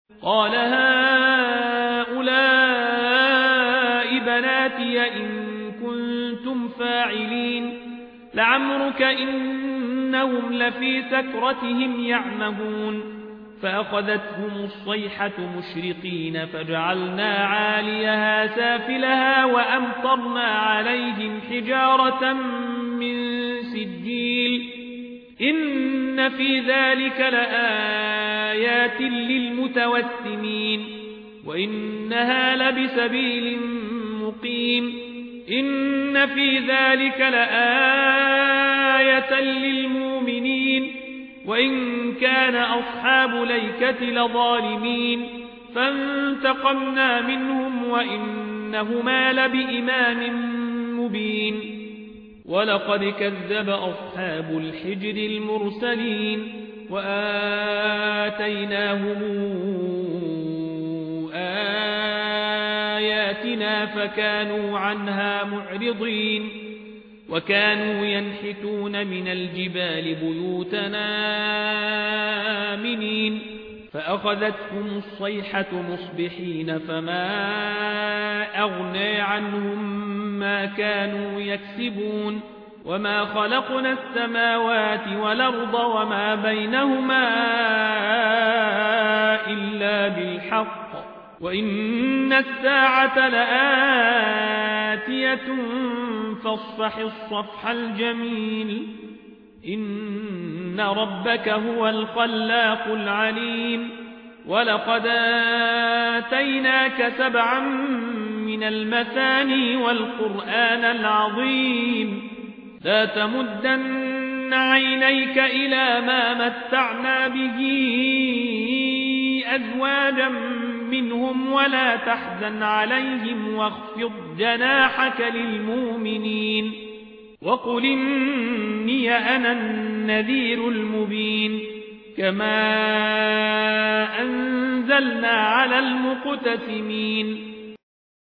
قال هؤلاء بناتي إن كنتم فاعلين لعمرك إنهم لفي سكرتهم يعمهون فأخذتهم الصيحة مشرقين فجعلنا عاليها سافلها وأمطرنا عليهم حجارة من سجيل إن في ذلك لآيات للمتوسمين وإنها لبسبيل مقيم إن في ذلك لآية للمؤمنين وإن كان أصحاب ليكة لظالمين فانتقمنا منهم وإنهما لبإمام مبين ولقد كذب أصحاب الحجر المرسلين وآتيناهم آياتنا فكانوا عنها معرضين وكانوا ينحتون من الجبال بيوتنا آمنين فأخذتهم الصيحة مصبحين فما أغنى عنهم ما كانوا يكسبون وما خلقنا السماوات والأرض وما بينهما إلا بالحق وإن الساعة لآتية فاصفح الصفح الجميل إن ربك هو الخلاق العليم ولقد آتيناك 7 من المثاني والقرآن العظيم لا تمدن عينيك إلى ما متعنا به أزواجا منهم ولا تحزن عليهم واخفض جناحك للمؤمنين وقل إني أنا النذير المبين كما أنزلنا على المقتسمين